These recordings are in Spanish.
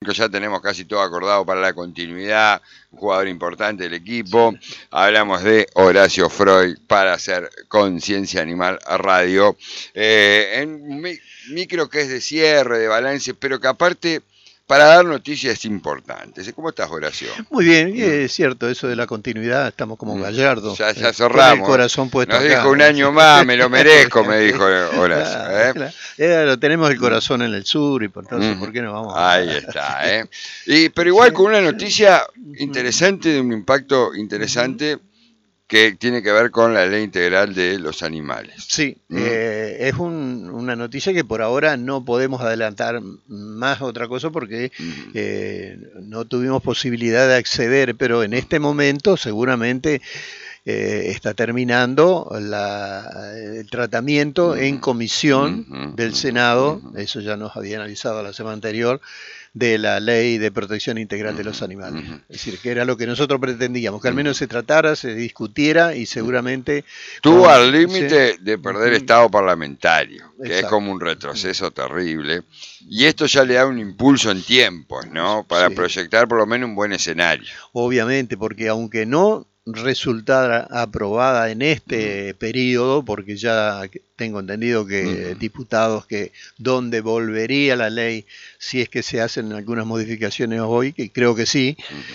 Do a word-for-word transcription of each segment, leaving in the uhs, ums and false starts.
que ya tenemos casi todo acordado para la continuidad, un jugador importante del equipo. Hablamos de Horacio Freud para hacer Conciencia Animal Radio, eh, en un micro que es de cierre, de balance, pero que aparte para dar noticias importantes. ¿Cómo estás, Horacio? Muy bien, y es cierto, eso de la continuidad, estamos como Gallardo. Ya, ya cerramos. El corazón puesto Nos acá. dijo un año más, me lo merezco, me dijo Horacio. ¿eh? Claro, claro, tenemos el corazón en el sur y por entonces, Mm. ¿por qué no vamos a... Ahí está, ¿eh? Y, pero igual con una noticia interesante, de un impacto interesante, que tiene que ver con la ley integral de los animales. Sí, ¿Mm? eh, es un, una noticia que por ahora no podemos adelantar más otra cosa porque Mm. eh, no tuvimos posibilidad de acceder, pero en este momento seguramente eh, está terminando la, el tratamiento en comisión Mm. del Senado, eso ya nos habían avisado la semana anterior, de la ley de protección integral de los animales. Es decir, que era lo que nosotros pretendíamos, que al menos se tratara, se discutiera y seguramente... Estuvo con- al límite sí. de perder estado parlamentario, que es Exacto. como un retroceso terrible, y esto ya le da un impulso en tiempos, ¿no? Para Sí. proyectar por lo menos un buen escenario. Obviamente, porque aunque no resultara aprobada en este periodo, porque ya tengo entendido que Ujú. diputados que donde volvería la ley si es que se hacen algunas modificaciones hoy, que creo que sí,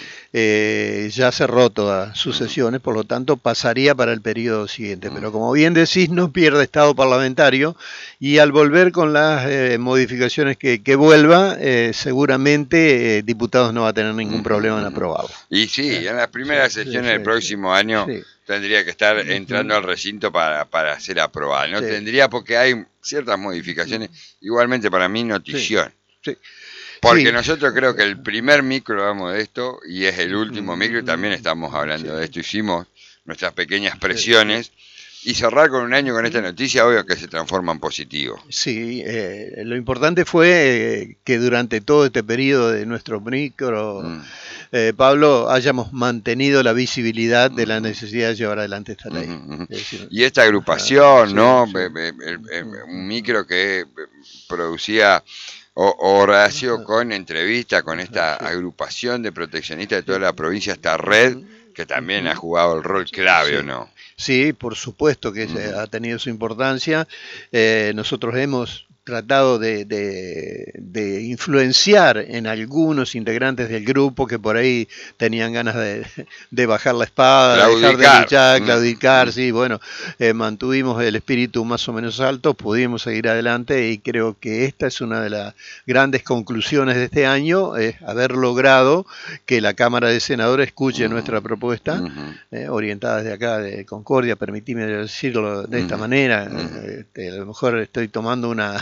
eh, ya cerró todas sus sesiones, por lo tanto pasaría para el periodo siguiente. Pero como bien decís, no pierde estado parlamentario y al volver con las eh, modificaciones que, que vuelva, eh, seguramente eh, diputados no va a tener ningún problema en aprobarlo. Y sí, en las primeras Sí, sesiones sí, del sí, próximo año sí. tendría que estar entrando al recinto para, para ser aprobada. No Sí. tendría, porque hay ciertas modificaciones, igualmente para mí notición. Sí. Porque Sí. nosotros creo que el primer micro hablamos de esto y es el último micro y también estamos hablando Sí. de esto. Hicimos nuestras pequeñas presiones y cerrar con un año con esta noticia, obvio que se transforma en positivo. Sí, eh, lo importante fue eh, que durante todo este periodo de nuestro micro, Mm. eh, Pablo, hayamos mantenido la visibilidad de la necesidad de llevar adelante esta ley. Ujú, ujú. Es decir, Y esta agrupación, sí, ¿no? sí. Be- be- el- el- un micro que eh, producía O- Horacio con entrevista con esta agrupación de proteccionistas de toda la provincia, esta red, que también ha jugado el rol clave, ¿o Sí. no? Sí, por supuesto que se ha tenido su importancia. Eh, nosotros hemos tratado de, de- de influenciar en algunos integrantes del grupo que por ahí tenían ganas de, de bajar la espada, de dejar de Claudicar. luchar, Mm, claudicar, mm. sí, bueno, eh, mantuvimos el espíritu más o menos alto, pudimos seguir adelante y creo que esta es una de las grandes conclusiones de este año, es haber logrado que la Cámara de Senadores escuche nuestra propuesta, Ujú. eh, orientada desde acá de Concordia, permitime decirlo de esta Ujú. manera, Ujú. eh, este, a lo mejor estoy tomando una,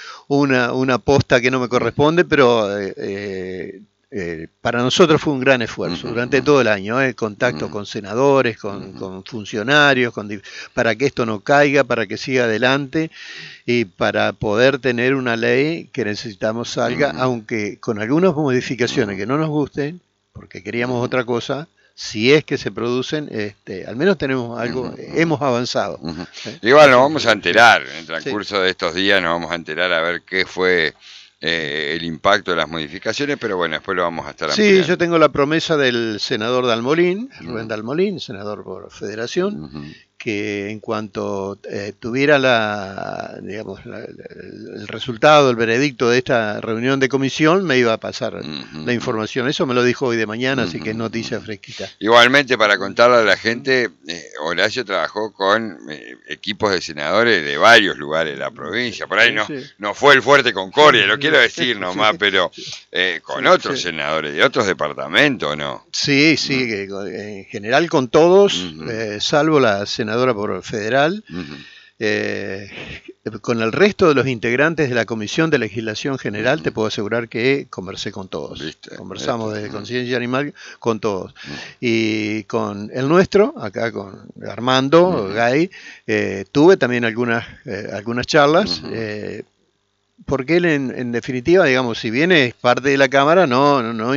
una, una posta que no me corresponde, pero eh, eh, eh, para nosotros fue un gran esfuerzo Ujú. durante todo el año, eh, contacto Ujú. con senadores, con, Ujú. con funcionarios, con, di- para que esto no caiga, para que siga adelante y para poder tener una ley que necesitamos salga, Ujú. aunque con algunas modificaciones que no nos gusten, porque queríamos otra cosa, si es que se producen, este, al menos tenemos algo, Ujú. hemos avanzado. Ujú. ¿eh? Igual nos vamos a enterar, en el Sí. transcurso de estos días nos vamos a enterar a ver qué fue eh, el impacto de las modificaciones, pero bueno, después lo vamos a estar Sí, ampliando. yo tengo la promesa del senador Dalmolín, Rubén Ujú. Dalmolín, senador por Federación, Ujú. que en cuanto eh, tuviera la, digamos, la- el, el resultado, el veredicto de esta reunión de comisión, me iba a pasar Ujú. la información. Eso me lo dijo hoy de mañana, así que es Ujú. noticia fresquita. Igualmente, para contarle a la gente, eh, Horacio trabajó con eh, equipos de senadores de varios lugares de la provincia. Por ahí no, Sí. no fue el Fuerte Concordia, lo quiero decir nomás, pero eh, con Sí, otros sí. senadores de otros departamentos, ¿no? Sí, sí, que con- en general con todos, Ujú. eh, salvo la senadora por federal, Ujú. eh, con el resto de los integrantes de la Comisión de Legislación General, te puedo asegurar que conversé con todos. ¿Viste? Conversamos ¿Viste? de Conciencia Animal con todos. Y con el nuestro, acá con Armando, Ujú. Gay, eh, tuve también algunas, eh, algunas charlas. Ujú. eh, porque él en, en definitiva, digamos, si bien es parte de la Cámara, no, no, no, in-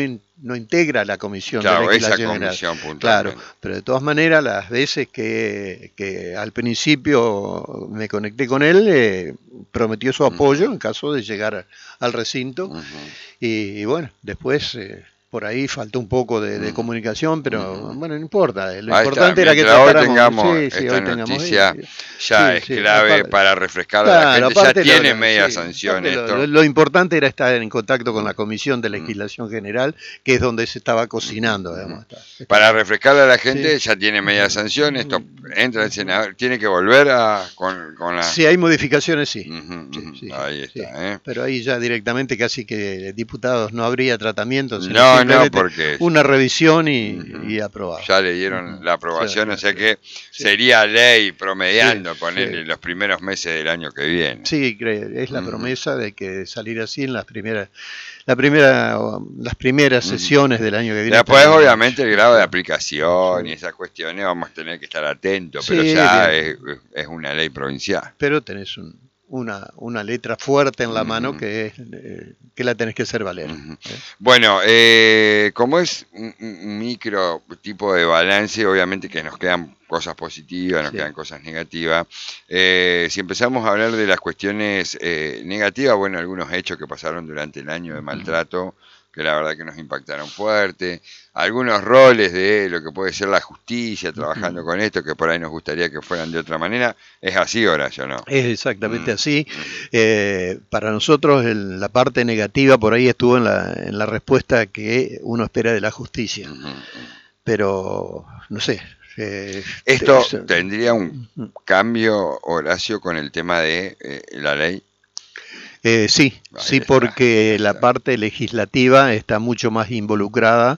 no integra la comisión Claro, de esa legislación comisión general. puntualmente. Claro, pero de todas maneras, las veces que, que al principio me conecté con él, eh, prometió su apoyo Ujú, en caso de llegar al recinto. ujú, Y, y bueno, después eh, por ahí faltó un poco de, de ujú, comunicación, pero ujú. bueno, no importa. Lo Ahí está. importante era que Mientras hoy tratáramos. tengamos Sí, sí, esta hoy tengamos. noticia, Sí, ya es sí, clave aparte, para refrescar a la claro, gente. Ya aparte, lo, tiene lo- media sí, sanción aparte lo, esto. lo- lo importante era estar en contacto con Mm, la Comisión de mm, Legislación General, que es donde se estaba cocinando, ujú, digamos. ujú. Está, está- Para refrescarle a la sí. gente, ya tiene media sanción. Esto entra el senador, tiene que volver a con, con la. Si hay modificaciones, sí. Ujú, Sí, ujú. sí, Ahí sí. está, ¿eh? Pero ahí ya directamente casi que diputados no habría tratamiento, sino No, no, simplemente porque una revisión y, ujú, y aprobado. ya le dieron Ujú. la Sí, aprobación, o sí, sea que sí. sería ley Sí, promediando ponerle sí. los primeros meses del año que viene. Sí, cre- es la Ujú, promesa de que salir así en las primeras, la primera, o las primeras ujú. sesiones del año que viene. Después, estarían obviamente, el hechas. grado de Sí, aplicación y sí. esas cuestiones vamos a tener que estar atentos, pero Sí, ya bien. es, es una ley provincial. Pero tenés un- una, una letra fuerte en la mano Ujú, que, es, eh, que la tenés que hacer valer. ujú. ¿eh? Bueno, eh, como es un, un micro tipo de balance, obviamente que nos quedan cosas positivas, nos Sí. quedan cosas negativas. Eh, si empezamos a hablar de las cuestiones eh, negativas, bueno, algunos hechos que pasaron durante el año de maltrato, que la verdad que nos impactaron fuerte, algunos roles de lo que puede ser la justicia trabajando Ujú. con esto, que por ahí nos gustaría que fueran de otra manera. ¿Es así, Horacio, no? Es exactamente Mm, así. mm, Eh, para nosotros el- la parte negativa por ahí estuvo en la, en la respuesta que uno espera de la justicia. mm, mm. Pero, no sé. eh, Esto te- tendría un cambio, Horacio, con el tema de eh, la ley. Eh, sí, Ahí sí, está, porque ahí la está. parte legislativa está mucho más involucrada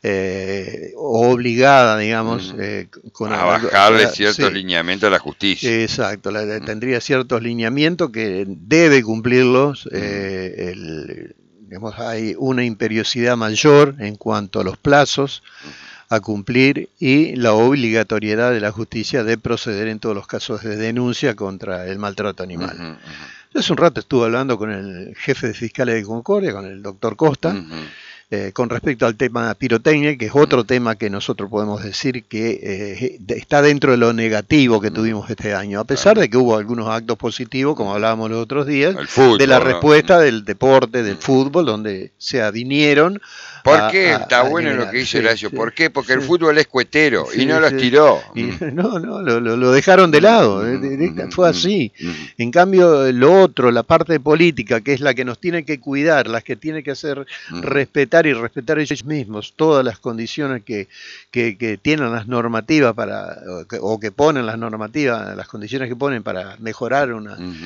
eh, o obligada, digamos, Ujú. eh, con A algo- bajarle ah, ciertos sí, lineamientos a la justicia. exacto, la- la- Mm, tendría ciertos lineamientos que debe cumplirlos. mm, eh, el- digamos, hay una imperiosidad mayor en cuanto a los plazos a cumplir y la obligatoriedad de la justicia de proceder en todos los casos de denuncia contra el maltrato animal. ujú, ujú, Hace un rato estuve hablando con el jefe de fiscales de Concordia, con el doctor Costa, ujú. eh, con respecto al tema pirotecnia, que es otro tema que nosotros podemos decir que eh, de- está dentro de lo negativo que Mm, tuvimos este año, a pesar claro. de que hubo algunos actos positivos, como hablábamos los otros días, El fútbol, de la ¿no? respuesta del deporte, del Mm. fútbol, donde se avinieron ¿Por a, qué? a- Está a bueno lo eliminar. que dice Sí, Horacio. sí, ¿Por qué? Porque el sí. fútbol es cuetero y Sí, no los sí. tiró. Y, Mm, no, no, lo, lo- lo dejaron de mm, lado, eh, ujú, directa- ujú, fue ujú, así. ujú. En cambio, lo otro, la parte política, que es la que nos tiene que cuidar, las que tiene que hacer Ujú. respetar y respetar ellos mismos todas las condiciones que, que, que tienen las normativas para, o que, o que ponen las normativas, las condiciones que ponen para mejorar una, Ujú.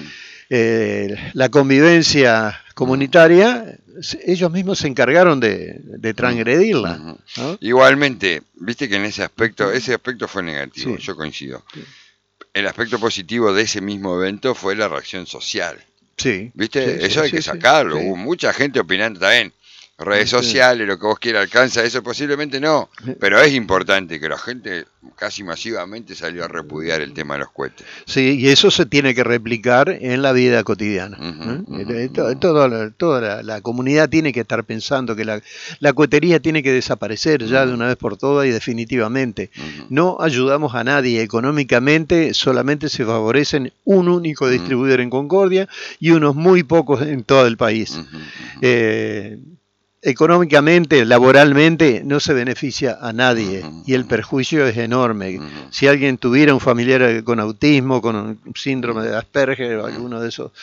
eh, la convivencia comunitaria, se- ellos mismos se encargaron de, de transgredirla. Ujú. ¿no? Igualmente, viste que en ese aspecto, ese aspecto fue negativo, Sí. yo coincido. Sí. El aspecto positivo de ese mismo evento fue la reacción social. Sí, ¿Viste? sí, Eso sí, hay sí, que sí, sacarlo. sí. Hubo mucha gente opinando también. Redes Sí. sociales, lo que vos quieras, alcanza eso, posiblemente no. Pero es importante que la gente casi masivamente salió a repudiar el tema de los cohetes. Sí, y eso se tiene que replicar en la vida cotidiana. Ujú, ¿eh? ujú, Eh, to- ujú. Toda, la, toda la, la comunidad tiene que estar pensando que la, la cohetería tiene que desaparecer ya de Ujú. una vez por todas y definitivamente. Ujú. No ayudamos a nadie económicamente, solamente se favorecen un único Ujú. distribuidor en Concordia y unos muy pocos en todo el país. Ujú, ujú. Eh, económicamente, laboralmente, no se beneficia a nadie Ujú, y el ujú. perjuicio es enorme. Ujú. Si alguien tuviera un familiar con autismo, con un síndrome de Asperger o alguno de esos,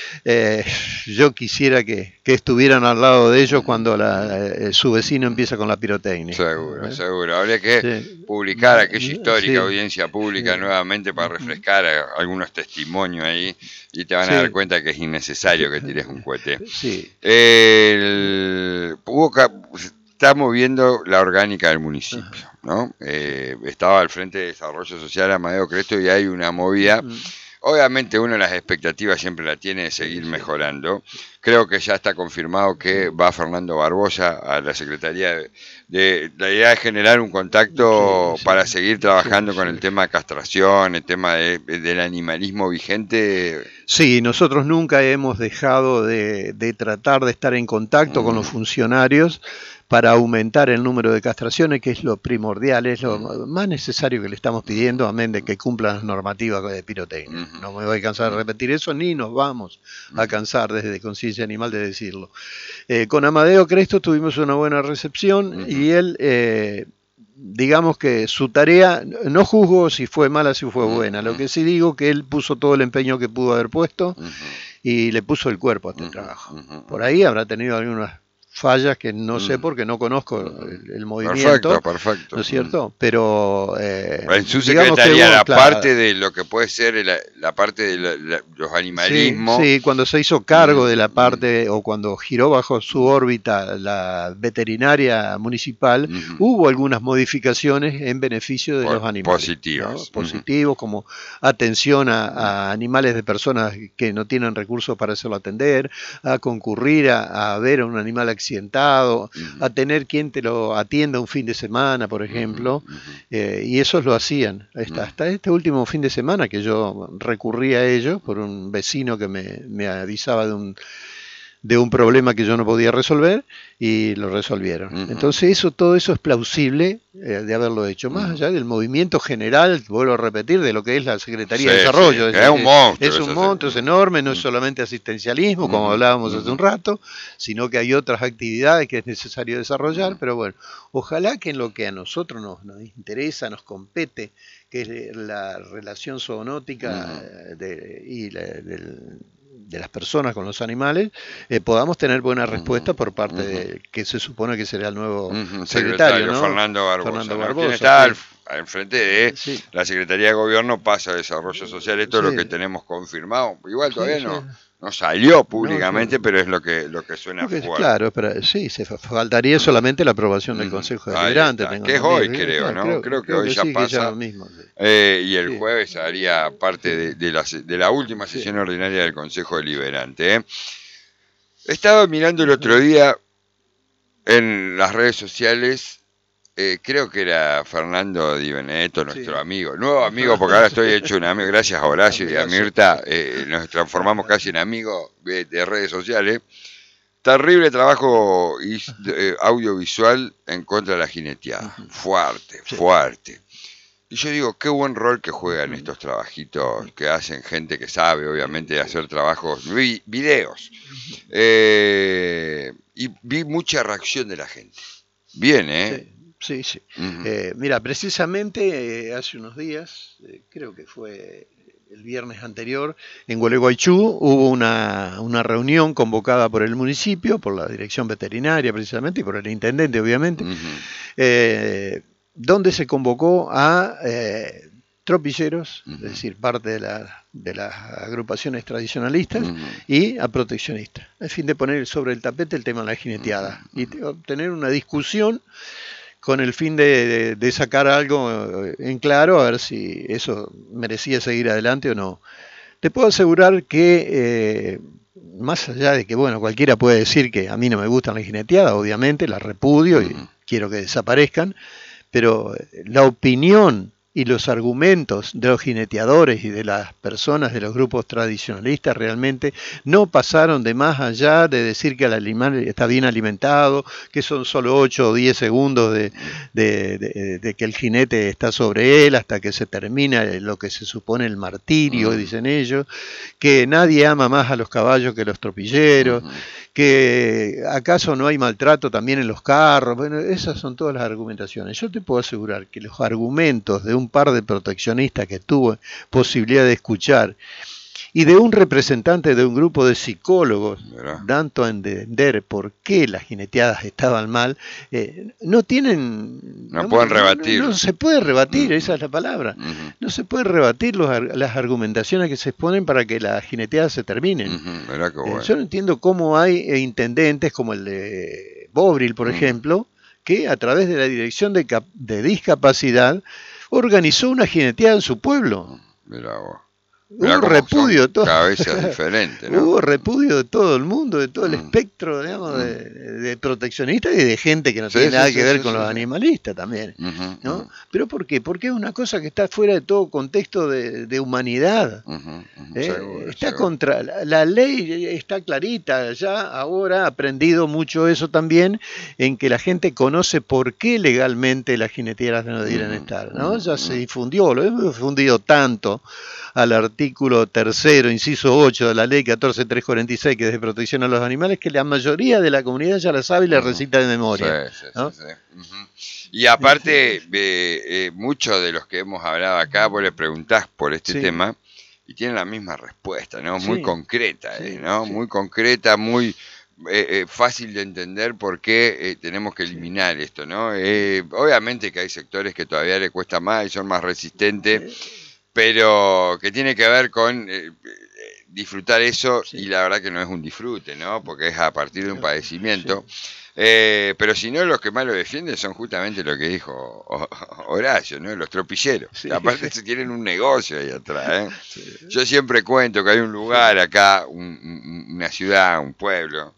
eh, yo quisiera que, que estuvieran al lado de ellos cuando la, eh, su vecino empieza con la pirotecnia. Seguro, ¿Eh? seguro. Habría que Sí. publicar aquella Sí. histórica audiencia pública Sí. nuevamente para refrescar a- algunos testimonios ahí y te van a Sí. dar cuenta que es innecesario que tires un cohete. Sí. El, hubo ca- está moviendo la orgánica del municipio, ¿no? Eh, estaba al frente de Desarrollo Social Amadeo Cresto y hay una movida. Mm. Obviamente uno las expectativas siempre la tiene de seguir mejorando. Creo que ya está confirmado que va Fernando Barbosa a la Secretaría de, de- la idea de generar un contacto Sí, sí. para seguir trabajando Sí, con sí. el tema de castración, el tema de- del animalismo vigente. Sí, nosotros nunca hemos dejado de, de tratar de estar en contacto con los funcionarios para aumentar el número de castraciones, que es lo primordial, es lo más necesario que le estamos pidiendo, amén de que cumplan las normativas de pirotecnia. No me voy a cansar de repetir eso, ni nos vamos a cansar desde Conciencia Animal de decirlo. Eh, con Amadeo Cresto tuvimos una buena recepción uh-huh. y él, eh, digamos que su tarea, no juzgo si fue mala, si fue buena, uh-huh. lo que sí digo que él puso todo el empeño que pudo haber puesto uh-huh. y le puso el cuerpo a este uh-huh. trabajo. Uh-huh. Por ahí habrá tenido algunas fallas que no sé porque no conozco el, el movimiento. Perfecto, perfecto. ¿No es cierto? Pero eh, en su secretaría, la claro, parte de lo que puede ser la, la parte de la, la, los animalismos. Sí, sí, cuando se hizo cargo de la parte, o cuando giró bajo su órbita la veterinaria municipal, uh-huh. hubo algunas modificaciones en beneficio de Por, los animales. Positivos. ¿no? Positivos, uh-huh. como atención a, a animales de personas que no tienen recursos para hacerlo atender, a concurrir a, a ver a un animal accidentado, accidentado, uh-huh. a tener quien te lo atienda un fin de semana, por ejemplo, uh-huh. eh, y esos lo hacían. Hasta, uh-huh. hasta este último fin de semana que yo recurrí a ellos por un vecino que me, me avisaba de un, de un problema que yo no podía resolver y lo resolvieron. Uh-huh. Entonces eso, todo eso es plausible eh, de haberlo hecho, más uh-huh. allá del movimiento general, vuelvo a repetir, de lo que es la Secretaría sí, de Desarrollo. Sí. Es, es un monstruo. Es un monstruo, es enorme, no es solamente asistencialismo, como uh-huh. hablábamos uh-huh. hace un rato, sino que hay otras actividades que es necesario desarrollar, uh-huh. pero bueno, ojalá que en lo que a nosotros nos, nos interesa, nos compete, que es la relación zoonótica uh-huh. de, y la, del de las personas con los animales, eh, podamos tener buena respuesta uh-huh. por parte uh-huh. de que se supone que será el nuevo uh-huh. secretario, secretario ¿no? Fernando Barbosa. Fernando ¿no? Barbosa Quien está sí. al, al frente de sí. la Secretaría de Gobierno pasa a Desarrollo Social, esto sí. es lo que tenemos confirmado. Igual todavía sí, no, sí. no salió públicamente, no, no. pero es lo que, lo que suena Porque, fuerte. Claro, pero sí, se faltaría solamente la aprobación del Consejo Deliberante. Que es hoy, creo, ¿no? Creo, creo que creo hoy que ya sí, pasa. Que ya mismo, sí. eh, y el sí. jueves haría parte de, de, la, de la última sesión sí. ordinaria del Consejo Deliberante. ¿eh? Estaba mirando el otro día en las redes sociales, eh, creo que era Fernando Di Benedetto, nuestro sí. amigo, nuevo amigo, porque ahora estoy hecho un amigo, gracias a Horacio y a Mirta, eh, nos transformamos casi en amigos de, de redes sociales. Terrible trabajo eh, audiovisual en contra de la jineteada, fuerte, sí. fuerte. Y yo digo, qué buen rol que juegan estos trabajitos que hacen gente que sabe, obviamente, de hacer trabajos, vi, videos. Eh, y vi mucha reacción de la gente. Bien, ¿eh? Sí, sí. sí. Uh-huh. eh, mira, precisamente eh, hace unos días, eh, creo que fue el viernes anterior, en Gualeguaychú hubo una, una reunión convocada por el municipio, por la dirección veterinaria precisamente, y por el intendente, obviamente, uh-huh. eh, donde se convocó a eh, tropilleros, uh-huh. es decir, parte de, la, de las agrupaciones tradicionalistas, uh-huh. y a proteccionistas, a fin de poner sobre el tapete el tema de la jineteada, uh-huh. y tener una discusión con el fin de, de, de sacar algo en claro, a ver si eso merecía seguir adelante o no. Te puedo asegurar que, eh, más allá de que, bueno, cualquiera puede decir que a mí no me gustan las jineteadas, obviamente, las repudio y uh-huh. quiero que desaparezcan, pero la opinión y los argumentos de los jineteadores y de las personas de los grupos tradicionalistas realmente no pasaron de más allá de decir que el animal está bien alimentado, que son solo ocho o diez segundos de, de, de, de que el jinete está sobre él hasta que se termina lo que se supone el martirio, uh-huh. dicen ellos, que nadie ama más a los caballos que los tropilleros, uh-huh. que acaso no hay maltrato también en los carros. Bueno, esas son todas las argumentaciones. Yo te puedo asegurar que los argumentos de un par de proteccionistas que tuve posibilidad de escuchar y de un representante de un grupo de psicólogos, ¿verdad?, dando a entender por qué las jineteadas estaban mal, eh, no tienen... No, no pueden rebatir. No, no se puede rebatir, uh-huh. esa es la palabra. Uh-huh. No se puede rebatir los, las argumentaciones que se exponen para que las jineteadas se terminen. Uh-huh. ¿Verdad que bueno? eh, yo no entiendo cómo hay eh, intendentes como el de Bobril, por uh-huh. ejemplo, que a través de la Dirección de, Cap de Discapacidad organizó una jineteada en su pueblo. Mirá vos. Mirá hubo cómo repudio son todo. cabezas diferentes, ¿no? Hubo repudio de todo el mundo, de todo el Mm. espectro, digamos, Mm. de, de proteccionistas y de gente que no Sí, tiene sí, nada sí, que ver sí, con sí, los sí. animalistas también, Ujú, ¿no? ujú, ¿Pero por qué? Porque es una cosa que está fuera de todo contexto de, de humanidad. ujú, ujú, ¿Eh? seguro, Está seguro. contra la, la ley, está clarita, ya ahora ha aprendido mucho eso también, en que la gente conoce por qué legalmente las jineteras no debieran Ujú, estar, ¿no? Ya se ujú, difundió, lo hemos difundido tanto al artículo tercero, inciso ocho de la ley catorce mil trescientos cuarenta y seis, que es de protección a los animales, que la mayoría de la comunidad ya la sabe y la ujú. recita de Sí, memoria, sí, sí, ¿no? sí. Ujú. Y aparte, eh, eh, muchos de los que hemos hablado acá, vos le preguntás por este Sí, tema y tienen la misma respuesta, ¿no? Muy sí, concreta, eh, sí, ¿no? sí, Muy concreta, muy eh, eh, fácil de entender por qué eh, tenemos que sí, eliminar esto, ¿no? sí. Eh, obviamente que hay sectores que todavía le cuesta más y son más resistentes, Eh, pero que tiene que ver con eh, eh, disfrutar eso y sí, la verdad que no es un disfrute, ¿no? Porque es a partir de un no, sí, padecimiento. Eh, pero si no, los que más lo defienden son justamente lo que dijo Ho- Horacio, ¿no? Los tropilleros. sí, Que aparte se tienen un negocio ahí atrás, ¿eh? sí, Yo siempre cuento que hay un sí. lugar acá, un- un- una ciudad, un pueblo,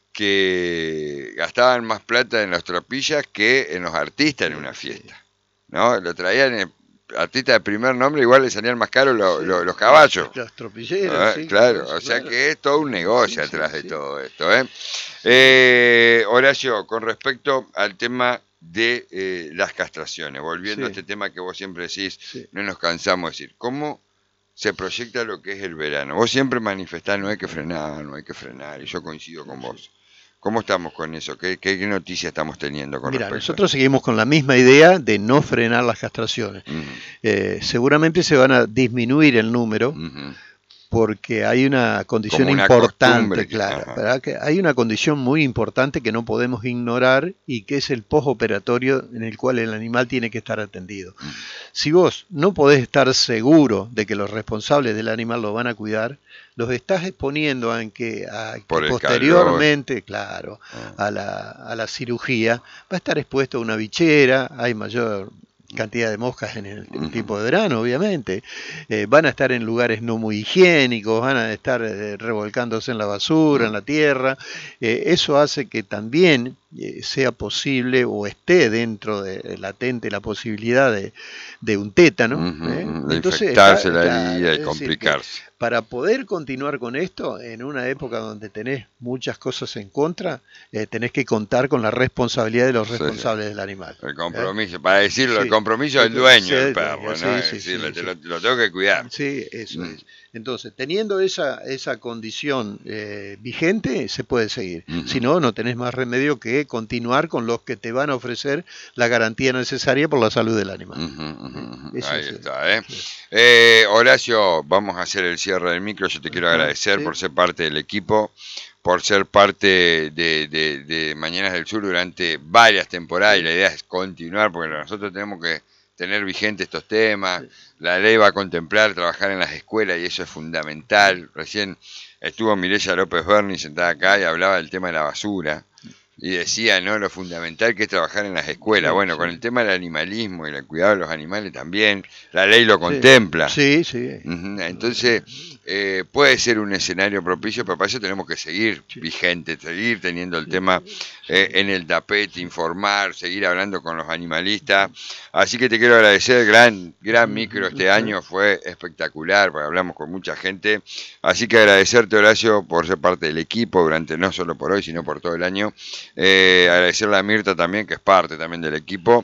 que gastaban más plata en los tropillas que en los artistas en Sí, una sí, fiesta, ¿no? Lo traían el artista de primer nombre, igual le salían más caros lo- lo- sí, los caballos. los tropilleros, Ah, sí, por claro, eso, o sea claro. que es todo un negocio Sí, sí, atrás de sí, todo esto, ¿eh? sí. Eh, Horacio, con respecto al tema de eh, las castraciones, volviendo a Sí, este tema que vos siempre decís, sí. no nos cansamos de decir, ¿cómo se proyecta lo que es el verano? Vos siempre manifestás, no hay que frenar, no hay que frenar, y yo coincido con Sí. vos. ¿Cómo estamos con eso? ¿Qué, qué, qué noticias estamos teniendo con Mira, respecto a nosotros eso? seguimos con la misma idea de no frenar las castraciones. Ujú, Eh, seguramente se van a disminuir el número ujú. porque hay una condición Como una importante, costumbre que... claro, Ajá. ¿verdad? Que hay una condición muy importante que no podemos ignorar y que es el postoperatorio en el cual el animal tiene que estar atendido. Ujú, Si vos no podés estar seguro de que los responsables del animal lo van a cuidar, los estás exponiendo a que, a que por el calor. posteriormente, claro, Ah, a la, a la cirugía, va a estar expuesto a una bichera, hay mayor cantidad de moscas en el, el ujú, tiempo de verano, obviamente, eh, van a estar en lugares no muy higiénicos, van a estar eh, revolcándose en la basura, en ujú, la tierra, eh, eso hace que también eh, sea posible o esté dentro de eh, latente la posibilidad de, de un tétano, ujú, ¿eh? ujú, de Entonces está, infectarse la claro, herida y es decir que complicarse. para poder continuar con esto, en una época donde tenés muchas cosas en contra, eh, tenés que contar con la responsabilidad de los Sí, sí. responsables del animal. El ¿eh? compromiso, para decirlo, el Sí, compromiso el del co- dueño sí, del el dueño, perro, ¿no? sí, Es sí, decirle, sí, te sí. lo, lo tengo que cuidar. Sí, eso Mm, es. Entonces, teniendo esa, esa condición eh, vigente, se puede seguir. Si ujú, no, no tenés más remedio que continuar con los que te van a ofrecer la garantía necesaria por la salud del animal. ujú, ujú, ¿Eh? ujú. Eso Ahí es. está, ¿eh? Sí. Eh, Horacio, vamos a hacer el cierre del micro. Yo te quiero Ajá, agradecer sí, por ser parte del equipo, por ser parte de, de- de Mañanas del Sur durante varias temporadas y sí, la idea es continuar porque nosotros tenemos que tener vigentes estos temas. sí, La ley va a contemplar trabajar en las escuelas y eso es fundamental. Recién estuvo Mireya López Berni sentada acá y hablaba del tema de la basura. Y decía, ¿no? Lo fundamental que es trabajar en las escuelas. sí, Bueno, con sí, el tema del animalismo y el cuidado de los animales también, la ley lo sí, contempla. sí, sí, Ujú, entonces, eh, puede ser un escenario propicio, pero para eso tenemos que seguir sí, vigentes, seguir teniendo el sí, tema eh, sí, en el tapete, informar, seguir hablando con los animalistas. Así que te quiero agradecer, gran, gran micro ujú, este ujú. año, fue espectacular, porque hablamos con mucha gente. Así que agradecerte, Horacio, por ser parte del equipo durante no solo por hoy, sino por todo el año. Eh, agradecerle a Mirta también, que es parte también del equipo,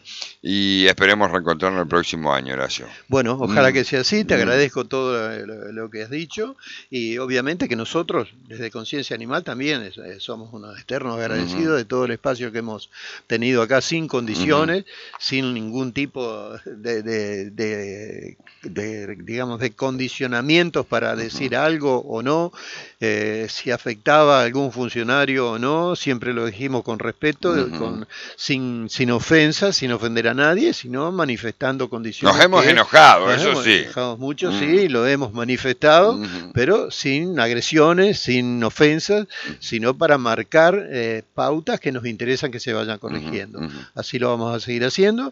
y esperemos reencontrarnos el próximo año, Horacio. Bueno, ojalá Mm, que sea así, te mm, agradezco todo lo, lo que has dicho y obviamente que nosotros desde Conciencia Animal también es- eh, somos unos eternos ujú, agradecidos de todo el espacio que hemos tenido acá sin ujú, condiciones, sin ningún tipo de, de- de- de, digamos, de condicionamientos para ujú, decir algo o no, eh, si afectaba a algún funcionario o no, siempre lo dijimos hacemos con respeto, Uh-huh. con, sin, sin ofensa, sin ofender a nadie, sino manifestando condiciones. Nos hemos que, enojado, nos eso hemos sí. enojado mucho, Uh-huh. sí, lo hemos manifestado, Uh-huh. pero sin agresiones, sin ofensas, sino para marcar eh, pautas que nos interesan que se vayan corrigiendo. Uh-huh. Así lo vamos a seguir haciendo,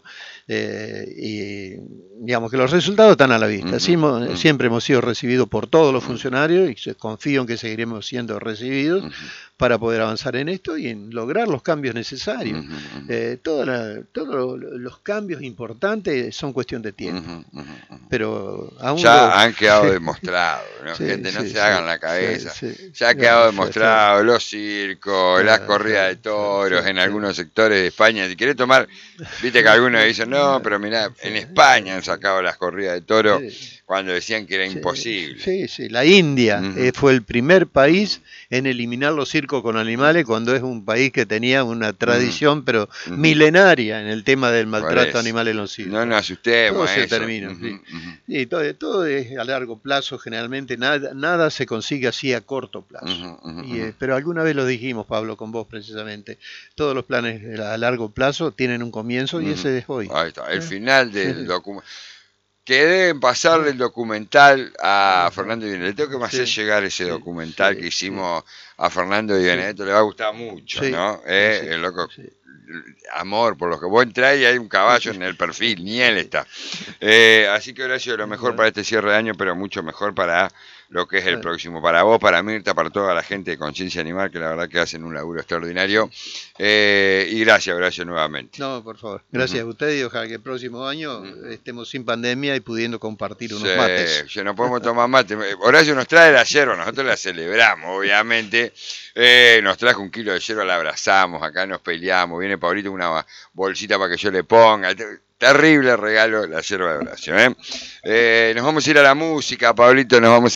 eh, y digamos que los resultados están a la vista. Uh-huh. Sí, Uh-huh. siempre hemos sido recibidos por todos los funcionarios y confío en que seguiremos siendo recibidos. Uh-huh. Para poder avanzar en esto y en lograr los cambios necesarios. Uh-huh, uh-huh. Eh, toda la, todos los cambios importantes son cuestión de tiempo. Uh-huh, uh-huh. Pero aún ya lo, han quedado sí. demostrados, ¿no? Sí, gente, no sí, se sí, hagan la cabeza. Sí, sí. Ya ha sí, quedado demostrado sí, los circos, sí, las corridas sí, de toros sí, en sí. algunos sectores de España. Si querés tomar, viste que algunos dicen, no, pero mirá, en España han sacado las corridas de toros sí. cuando decían que era sí, imposible. Sí, sí, la India uh-huh. eh, fue el primer país en eliminar los circos con animales cuando es un país que tenía una tradición uh-huh. pero uh-huh. milenaria en el tema del maltrato animal en los circos. No nos asustemos. Todo se eso. termina. Uh-huh. Sí. Uh-huh. Y todo, todo es a largo plazo, generalmente nada, nada se consigue así a corto plazo. Uh-huh. Uh-huh. Y, eh, pero alguna vez lo dijimos, Pablo, con vos precisamente. Todos los planes a largo plazo tienen un comienzo uh-huh. y ese es hoy. Ahí está, el ¿Eh? final del documento. Que deben pasarle el documental a Fernando Di Benedetto, que me hace sí, llegar ese documental sí, que hicimos sí. a Fernando Di Benedetto, sí. le va a gustar mucho, sí, ¿no? Eh, sí, el loco, sí. amor por los que vos entrás y hay un caballo en el perfil, ni él está. Eh, así que Horacio, lo mejor para este cierre de año, pero mucho mejor para lo que es el próximo, para vos, para Mirta, para toda la gente de Conciencia Animal, que la verdad que hacen un laburo extraordinario. Eh, y gracias, Horacio, nuevamente. No, por favor. Gracias uh-huh. a ustedes y ojalá que el próximo año uh-huh. estemos sin pandemia y pudiendo compartir unos sí, mates. Ya no podemos tomar mate. Horacio nos trae la yerba, nosotros la celebramos, obviamente. Eh, nos trajo un kilo de yerba, la abrazamos, acá nos peleamos. Viene Pablito con una bolsita para que yo le ponga. Terrible regalo la yerba de Horacio. ¿eh? Eh, nos vamos a ir a la música, Pablito, nos vamos a